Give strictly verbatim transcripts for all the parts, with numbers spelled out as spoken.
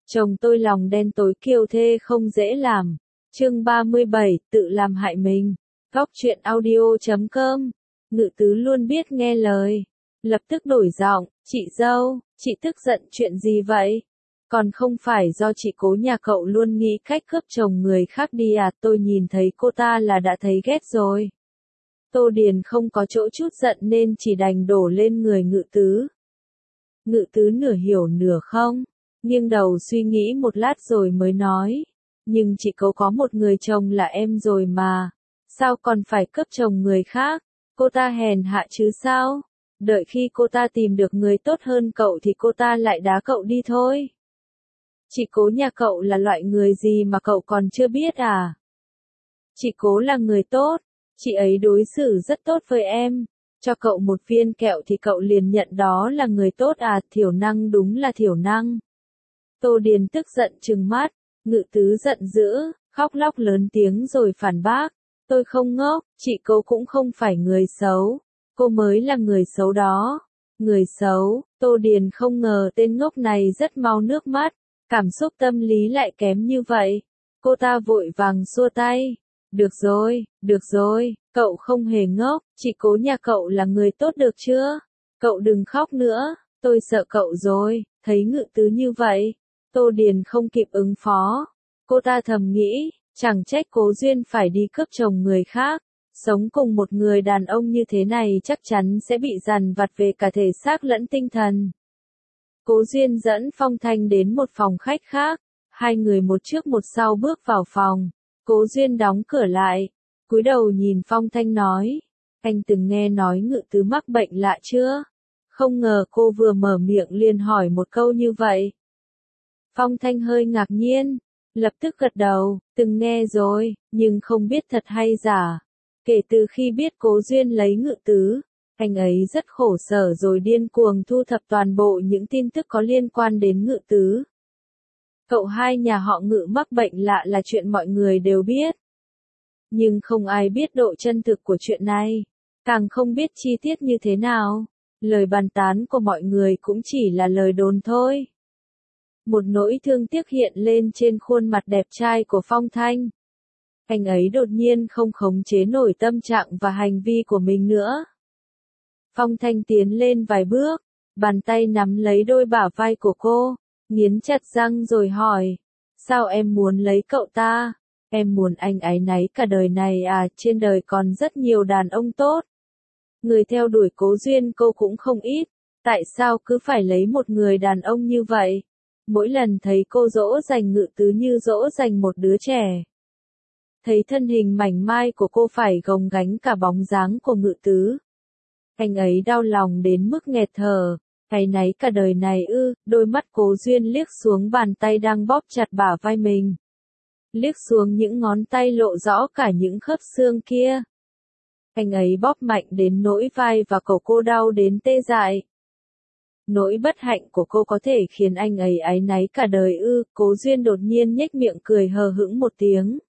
Chồng tôi lòng đen tối kiêu thê không dễ làm. Chương ba mươi bảy, tự làm hại mình. Góc truyện audio chấm com. Ngự tứ luôn biết nghe lời. Lập tức đổi giọng, chị dâu, chị tức giận chuyện gì vậy? Còn không phải do chị cố nhà cậu luôn nghĩ cách cướp chồng người khác đi à, tôi nhìn thấy cô ta là đã thấy ghét rồi. Tô Điền không có chỗ chút giận nên chỉ đành đổ lên người ngự tứ. Ngự tứ nửa hiểu nửa không, nghiêng đầu suy nghĩ một lát rồi mới nói. Nhưng chị cố có một người chồng là em rồi mà, sao còn phải cướp chồng người khác? Cô ta hèn hạ chứ sao? Đợi khi cô ta tìm được người tốt hơn cậu thì cô ta lại đá cậu đi thôi. Chị cố nhà cậu là loại người gì mà cậu còn chưa biết à? Chị cố là người tốt, chị ấy đối xử rất tốt với em. Cho cậu một viên kẹo thì cậu liền nhận đó là người tốt à, thiểu năng đúng là thiểu năng. Tô Điền tức giận trừng mắt, ngự tứ giận dữ, khóc lóc lớn tiếng rồi phản bác. Tôi không ngốc, chị cô cũng không phải người xấu, cô mới là người xấu đó. Người xấu, Tô Điền không ngờ tên ngốc này rất mau nước mắt, cảm xúc tâm lý lại kém như vậy. Cô ta vội vàng xua tay. Được rồi, được rồi, cậu không hề ngốc, chị cố nhà cậu là người tốt được chưa? Cậu đừng khóc nữa, tôi sợ cậu rồi. Thấy ngự tứ như vậy, Tô Điền không kịp ứng phó. Cô ta thầm nghĩ, chẳng trách Cố Duyên phải đi cướp chồng người khác. Sống cùng một người đàn ông như thế này chắc chắn sẽ bị dằn vặt về cả thể xác lẫn tinh thần. Cố Duyên dẫn Phong Thanh đến một phòng khách khác. Hai người một trước một sau bước vào phòng. Cố Duyên đóng cửa lại, cúi đầu nhìn Phong Thanh nói, anh từng nghe nói ngự tứ mắc bệnh lạ chưa? Không ngờ cô vừa mở miệng liền hỏi một câu như vậy. Phong Thanh hơi ngạc nhiên, lập tức gật đầu, từng nghe rồi, nhưng không biết thật hay giả. Kể từ khi biết Cố Duyên lấy ngự tứ, anh ấy rất khổ sở rồi điên cuồng thu thập toàn bộ những tin tức có liên quan đến ngự tứ. Cậu hai nhà họ Ngự mắc bệnh lạ là chuyện mọi người đều biết. Nhưng không ai biết độ chân thực của chuyện này, càng không biết chi tiết như thế nào. Lời bàn tán của mọi người cũng chỉ là lời đồn thôi. Một nỗi thương tiếc hiện lên trên khuôn mặt đẹp trai của Phong Thanh. Anh ấy đột nhiên không khống chế nổi tâm trạng và hành vi của mình nữa. Phong Thanh tiến lên vài bước, bàn tay nắm lấy đôi bả vai của cô. Nghiến chặt răng rồi hỏi, sao em muốn lấy cậu ta? Em muốn anh áy náy cả đời này à, trên đời còn rất nhiều đàn ông tốt. Người theo đuổi Cố Duyên cô cũng không ít, tại sao cứ phải lấy một người đàn ông như vậy? Mỗi lần thấy cô dỗ dành ngự tứ như dỗ dành một đứa trẻ. Thấy thân hình mảnh mai của cô phải gồng gánh cả bóng dáng của ngự tứ. Anh ấy đau lòng đến mức nghẹt thở. Áy náy cả đời này ư? Đôi mắt Cố Duyên liếc xuống bàn tay đang bóp chặt bả vai mình. Liếc xuống những ngón tay lộ rõ cả những khớp xương kia. Anh ấy bóp mạnh đến nỗi vai và cổ cô đau đến tê dại. Nỗi bất hạnh của cô có thể khiến anh ấy áy náy cả đời ư? Cố Duyên đột nhiên nhếch miệng cười hờ hững một tiếng.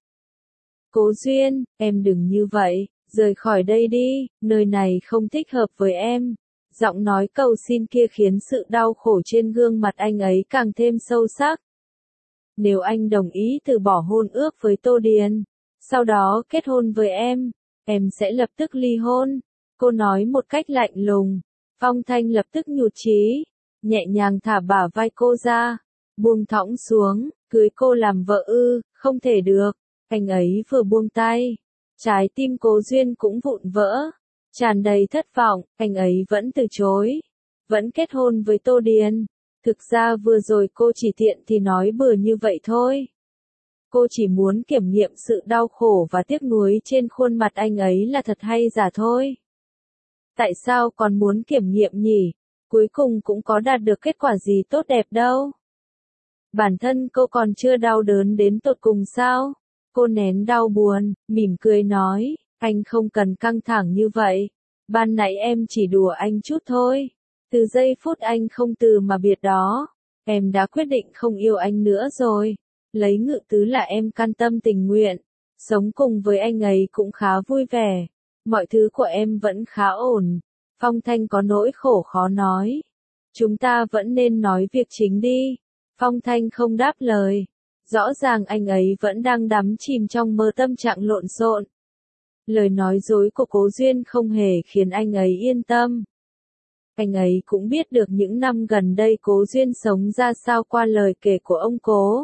Cố Duyên, em đừng như vậy, rời khỏi đây đi, nơi này không thích hợp với em. Giọng nói cầu xin kia khiến sự đau khổ trên gương mặt anh ấy càng thêm sâu sắc. Nếu anh đồng ý từ bỏ hôn ước với Tô Điền, sau đó kết hôn với em, em sẽ lập tức ly hôn. Cô nói một cách lạnh lùng. Phong Thanh lập tức nhụt chí, nhẹ nhàng thả bả vai cô ra, buông thõng xuống, cưới cô làm vợ ư? Không thể được. Anh ấy vừa buông tay, trái tim Cố Duyên cũng vụn vỡ. Tràn đầy thất vọng, anh ấy vẫn từ chối, vẫn kết hôn với Tô Điền. Thực ra vừa rồi cô chỉ tiện thì nói bừa như vậy thôi. Cô chỉ muốn kiểm nghiệm sự đau khổ và tiếc nuối trên khuôn mặt anh ấy là thật hay giả thôi. Tại sao còn muốn kiểm nghiệm nhỉ? Cuối cùng cũng có đạt được kết quả gì tốt đẹp đâu. Bản thân cô còn chưa đau đớn đến tột cùng sao? Cô nén đau buồn, mỉm cười nói. Anh không cần căng thẳng như vậy. Ban nãy em chỉ đùa anh chút thôi. Từ giây phút anh không từ mà biệt đó, em đã quyết định không yêu anh nữa rồi. Lấy ngự tứ là em can tâm tình nguyện. Sống cùng với anh ấy cũng khá vui vẻ. Mọi thứ của em vẫn khá ổn. Phong Thanh có nỗi khổ khó nói. Chúng ta vẫn nên nói việc chính đi. Phong Thanh không đáp lời. Rõ ràng anh ấy vẫn đang đắm chìm trong mơ tâm trạng lộn xộn. Lời nói dối của Cố Duyên không hề khiến anh ấy yên tâm. Anh ấy cũng biết được những năm gần đây Cố Duyên sống ra sao qua lời kể của ông Cố.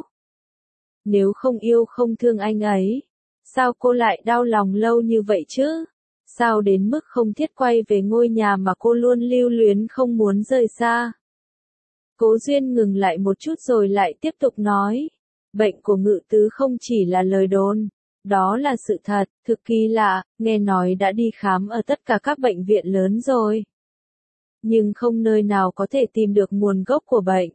Nếu không yêu không thương anh ấy, sao cô lại đau lòng lâu như vậy chứ? Sao đến mức không thiết quay về ngôi nhà mà cô luôn lưu luyến không muốn rời xa? Cố Duyên ngừng lại một chút rồi lại tiếp tục nói. Bệnh của Ngự Tứ không chỉ là lời đồn. Đó là sự thật, thực kỳ lạ, nghe nói đã đi khám ở tất cả các bệnh viện lớn rồi. Nhưng không nơi nào có thể tìm được nguồn gốc của bệnh.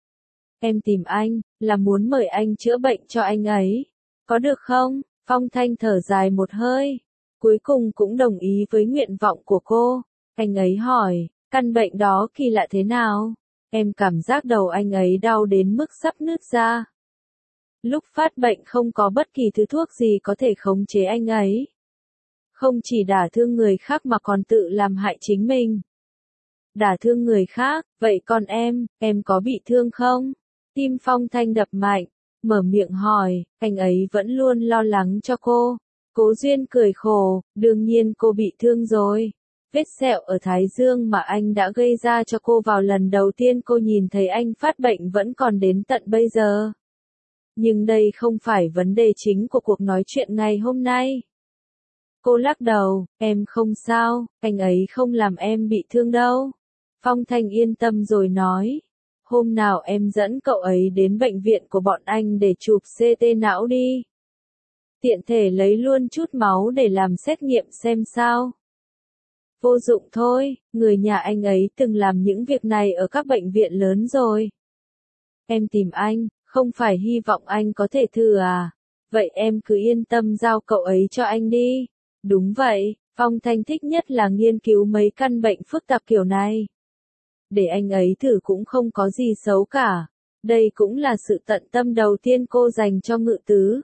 Em tìm anh, là muốn mời anh chữa bệnh cho anh ấy. Có được không? Phong Thanh thở dài một hơi. Cuối cùng cũng đồng ý với nguyện vọng của cô. Anh ấy hỏi, căn bệnh đó kỳ lạ thế nào? Em cảm giác đầu anh ấy đau đến mức sắp nứt ra. Lúc phát bệnh không có bất kỳ thứ thuốc gì có thể khống chế anh ấy. Không chỉ đả thương người khác mà còn tự làm hại chính mình. Đả thương người khác, vậy còn em, em có bị thương không? Tim Phong Thanh đập mạnh, mở miệng hỏi, anh ấy vẫn luôn lo lắng cho cô. Cố Duyên cười khổ, đương nhiên cô bị thương rồi. Vết sẹo ở thái dương mà anh đã gây ra cho cô vào lần đầu tiên cô nhìn thấy anh phát bệnh vẫn còn đến tận bây giờ. Nhưng đây không phải vấn đề chính của cuộc nói chuyện ngày hôm nay. Cô lắc đầu, em không sao, anh ấy không làm em bị thương đâu. Phong Thanh yên tâm rồi nói. Hôm nào em dẫn cậu ấy đến bệnh viện của bọn anh để chụp xê tê não đi. Tiện thể lấy luôn chút máu để làm xét nghiệm xem sao. Vô dụng thôi, người nhà anh ấy từng làm những việc này ở các bệnh viện lớn rồi. Em tìm anh, không phải hy vọng anh có thể thử à? Vậy em cứ yên tâm giao cậu ấy cho anh đi. Đúng vậy, Phong Thanh thích nhất là nghiên cứu mấy căn bệnh phức tạp kiểu này. Để anh ấy thử cũng không có gì xấu cả. Đây cũng là sự tận tâm đầu tiên cô dành cho Ngự Tứ.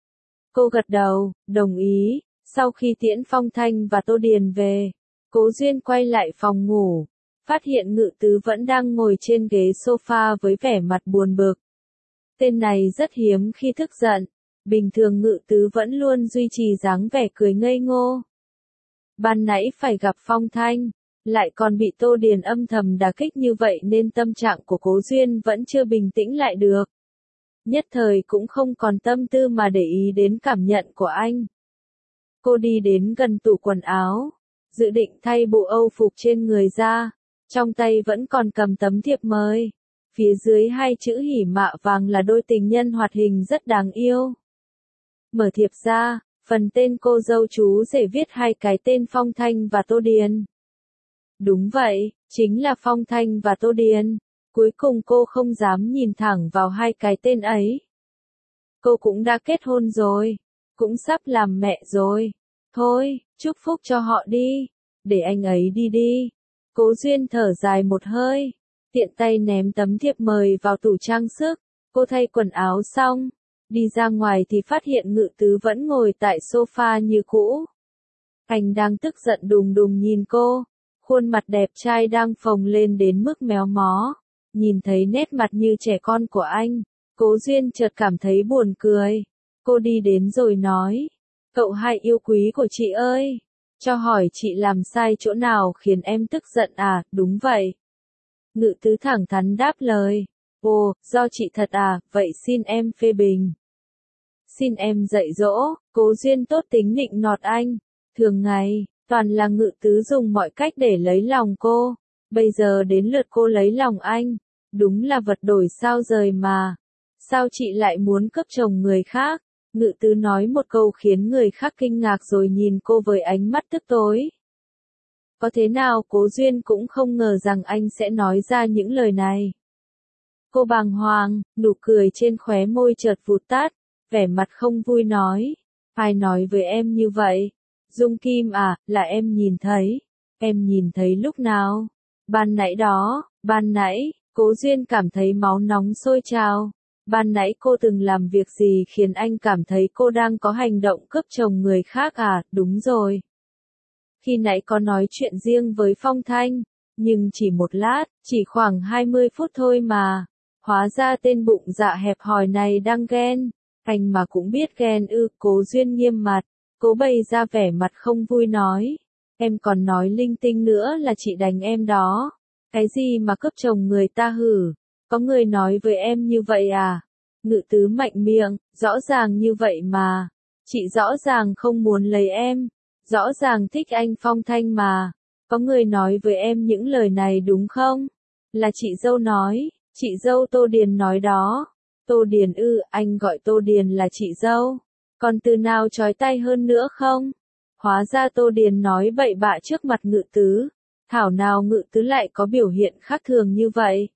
Cô gật đầu, đồng ý. Sau khi tiễn Phong Thanh và Tô Điền về, Cố Duyên quay lại phòng ngủ, phát hiện Ngự Tứ vẫn đang ngồi trên ghế sofa với vẻ mặt buồn bực. Tên này rất hiếm khi tức giận, bình thường Ngự Tứ vẫn luôn duy trì dáng vẻ cười ngây ngô. Ban nãy phải gặp Phong Thanh, lại còn bị Tô Điền âm thầm đả kích như vậy nên tâm trạng của Cố Duyên vẫn chưa bình tĩnh lại được. Nhất thời cũng không còn tâm tư mà để ý đến cảm nhận của anh. Cô đi đến gần tủ quần áo, dự định thay bộ âu phục trên người ra, trong tay vẫn còn cầm tấm thiệp mời. Phía dưới hai chữ hỉ mạ vàng là đôi tình nhân hoạt hình rất đáng yêu. Mở thiệp ra, phần tên cô dâu chú rể viết hai cái tên Phong Thanh và Tô Điền. Đúng vậy, chính là Phong Thanh và Tô Điền. Cuối cùng cô không dám nhìn thẳng vào hai cái tên ấy. Cô cũng đã kết hôn rồi, cũng sắp làm mẹ rồi. Thôi, chúc phúc cho họ đi, để anh ấy đi đi. Cố Duyên thở dài một hơi, tiện tay ném tấm thiệp mời vào tủ trang sức. Cô thay quần áo xong, đi ra ngoài thì phát hiện Ngự Tứ vẫn ngồi tại sofa như cũ. Anh đang tức giận đùng đùng nhìn cô, khuôn mặt đẹp trai đang phồng lên đến mức méo mó. Nhìn thấy nét mặt như trẻ con của anh, Cố Duyên chợt cảm thấy buồn cười. Cô đi đến rồi nói, cậu hai yêu quý của chị ơi, cho hỏi chị làm sai chỗ nào khiến em tức giận à? Đúng vậy. Ngự Tứ thẳng thắn đáp lời, ồ, do chị thật à, vậy xin em phê bình. Xin em dạy dỗ. Cố Duyên tốt tính nịnh nọt anh. Thường ngày, toàn là Ngự Tứ dùng mọi cách để lấy lòng cô. Bây giờ đến lượt cô lấy lòng anh. Đúng là vật đổi sao rời mà. Sao chị lại muốn cướp chồng người khác? Ngự Tứ nói một câu khiến người khác kinh ngạc rồi nhìn cô với ánh mắt tức tối. Có thế nào Cố Duyên cũng không ngờ rằng anh sẽ nói ra những lời này. Cô bàng hoàng, nụ cười trên khóe môi chợt vụt tắt, vẻ mặt không vui nói. Ai nói với em như vậy? Dung Kim à, là em nhìn thấy. Em nhìn thấy lúc nào? Ban nãy đó, ban nãy, Cố Duyên cảm thấy máu nóng sôi trào. Ban nãy cô từng làm việc gì khiến anh cảm thấy cô đang có hành động cướp chồng người khác à? Đúng rồi. Khi nãy có nói chuyện riêng với Phong Thanh, nhưng chỉ một lát, chỉ khoảng hai mươi phút thôi mà. Hóa ra tên bụng dạ hẹp hòi này đang ghen. Anh mà cũng biết ghen ư, Cố Duyên nghiêm mặt, cố bày ra vẻ mặt không vui nói. Em còn nói linh tinh nữa là chị đánh em đó. Cái gì mà cướp chồng người ta hử? Có người nói với em như vậy à? Ngự tứ mạnh miệng, rõ ràng như vậy mà. Chị rõ ràng không muốn lấy em. Rõ ràng thích anh Phong Thanh mà. Có người nói với em những lời này đúng không? Là chị dâu nói, chị dâu Tô Điền nói đó. Tô Điền ư, anh gọi Tô Điền là chị dâu. Còn từ nào chói tay hơn nữa không? Hóa ra Tô Điền nói bậy bạ trước mặt Ngự tứ. Thảo nào Ngự tứ lại có biểu hiện khác thường như vậy?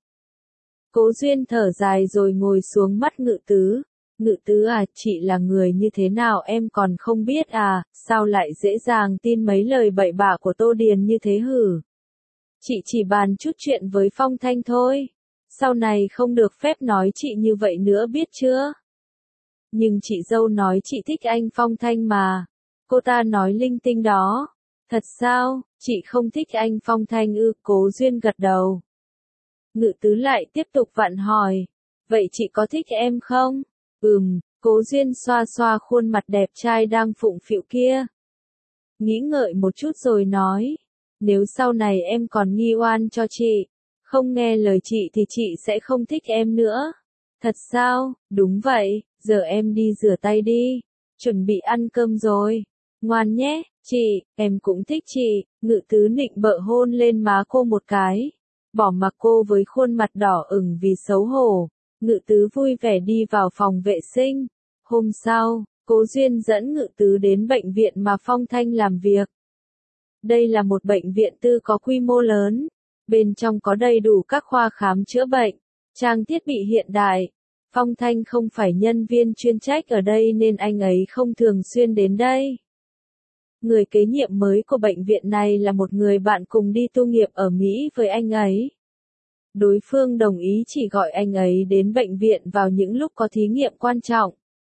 Cố Duyên thở dài rồi ngồi xuống mắt Ngự tứ. Ngự tứ à, chị là người như thế nào em còn không biết à, sao lại dễ dàng tin mấy lời bậy bạ của Tô Điền như thế hử? Chị chỉ bàn chút chuyện với Phong Thanh thôi. Sau này không được phép nói chị như vậy nữa biết chưa? Nhưng chị dâu nói chị thích anh Phong Thanh mà. Cô ta nói linh tinh đó. Thật sao, chị không thích anh Phong Thanh ư? Cố Duyên gật đầu. Ngự tứ lại tiếp tục vặn hỏi. Vậy chị có thích em không? Ừm, Cố Duyên xoa xoa khuôn mặt đẹp trai đang phụng phịu kia. Nghĩ ngợi một chút rồi nói. Nếu sau này em còn nghi oan cho chị, không nghe lời chị thì chị sẽ không thích em nữa. Thật sao? Đúng vậy, giờ em đi rửa tay đi. Chuẩn bị ăn cơm rồi. Ngoan nhé, chị, em cũng thích chị. Ngự tứ nịnh bợ hôn lên má cô một cái. Bỏ mặc cô với khuôn mặt đỏ ửng vì xấu hổ. Ngự tứ vui vẻ đi vào phòng vệ sinh. Hôm sau, Cố Duyên dẫn Ngự tứ đến bệnh viện mà Phong Thanh làm việc. Đây là một bệnh viện tư có quy mô lớn. Bên trong có đầy đủ các khoa khám chữa bệnh, trang thiết bị hiện đại. Phong Thanh không phải nhân viên chuyên trách ở đây nên anh ấy không thường xuyên đến đây. Người kế nhiệm mới của bệnh viện này là một người bạn cùng đi tu nghiệp ở Mỹ với anh ấy. Đối phương đồng ý chỉ gọi anh ấy đến bệnh viện vào những lúc có thí nghiệm quan trọng.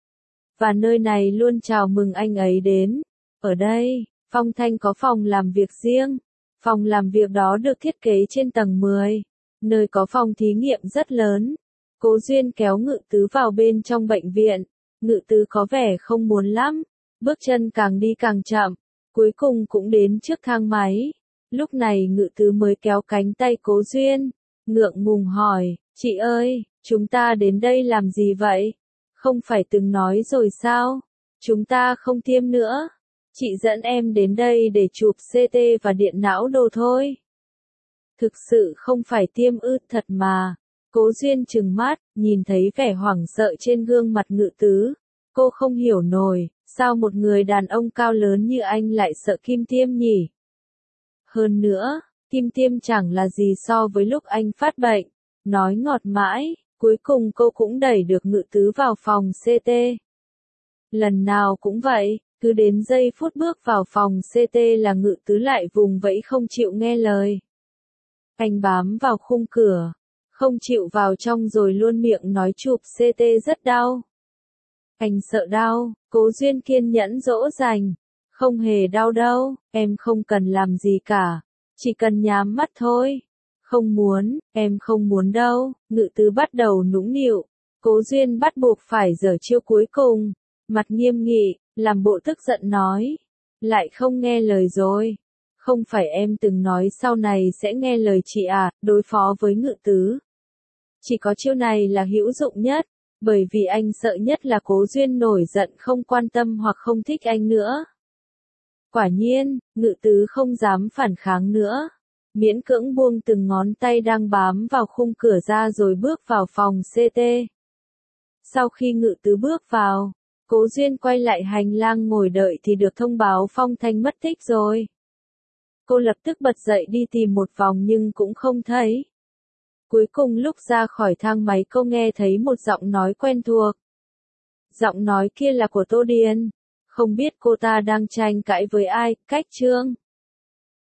Và nơi này luôn chào mừng anh ấy đến. Ở đây, Phong Thanh có phòng làm việc riêng. Phòng làm việc đó được thiết kế trên tầng mười, nơi có phòng thí nghiệm rất lớn. Cố Duyên kéo Ngự tứ vào bên trong bệnh viện. Ngự tứ có vẻ không muốn lắm. Bước chân càng đi càng chậm. Cuối cùng cũng đến trước thang máy. Lúc này Ngự tứ mới kéo cánh tay Cố Duyên. Ngượng ngùng hỏi, chị ơi, chúng ta đến đây làm gì vậy? Không phải từng nói rồi sao? Chúng ta không tiêm nữa. Chị dẫn em đến đây để chụp xê tê và điện não đồ thôi. Thực sự không phải tiêm ư, thật mà. Cố Duyên trừng mắt, nhìn thấy vẻ hoảng sợ trên gương mặt Ngự tứ. Cô không hiểu nổi, sao một người đàn ông cao lớn như anh lại sợ kim tiêm nhỉ? Hơn nữa, kim tiêm chẳng là gì so với lúc anh phát bệnh. Nói ngọt mãi, cuối cùng cô cũng đẩy được Ngự tứ vào phòng xê tê. Lần nào cũng vậy. Cứ đến giây phút bước vào phòng xê tê là Ngự tứ lại vùng vẫy không chịu nghe lời. Anh bám vào khung cửa, không chịu vào trong rồi luôn miệng nói chụp xê tê rất đau. Anh sợ đau, Cố Duyên kiên nhẫn dỗ dành. Không hề đau đâu, em không cần làm gì cả, chỉ cần nhắm mắt thôi. Không muốn, em không muốn đâu, Ngự tứ bắt đầu nũng nịu. Cố Duyên bắt buộc phải giở chiêu cuối cùng, mặt nghiêm nghị. Làm bộ tức giận nói. Lại không nghe lời rồi. Không phải em từng nói sau này sẽ nghe lời chị à, đối phó với Ngự tứ. Chỉ có chiêu này là hữu dụng nhất. Bởi vì anh sợ nhất là Cố Duyên nổi giận không quan tâm hoặc không thích anh nữa. Quả nhiên, Ngự tứ không dám phản kháng nữa. Miễn cưỡng buông từng ngón tay đang bám vào khung cửa ra rồi bước vào phòng xê tê. Sau khi Ngự tứ bước vào, Cố Duyên quay lại hành lang ngồi đợi thì được thông báo Phong Thanh mất tích rồi. Cô lập tức bật dậy đi tìm một vòng nhưng cũng không thấy. Cuối cùng lúc ra khỏi thang máy cô nghe thấy một giọng nói quen thuộc. Giọng nói kia là của Tô Điền. Không biết cô ta đang tranh cãi với ai, cách Trương.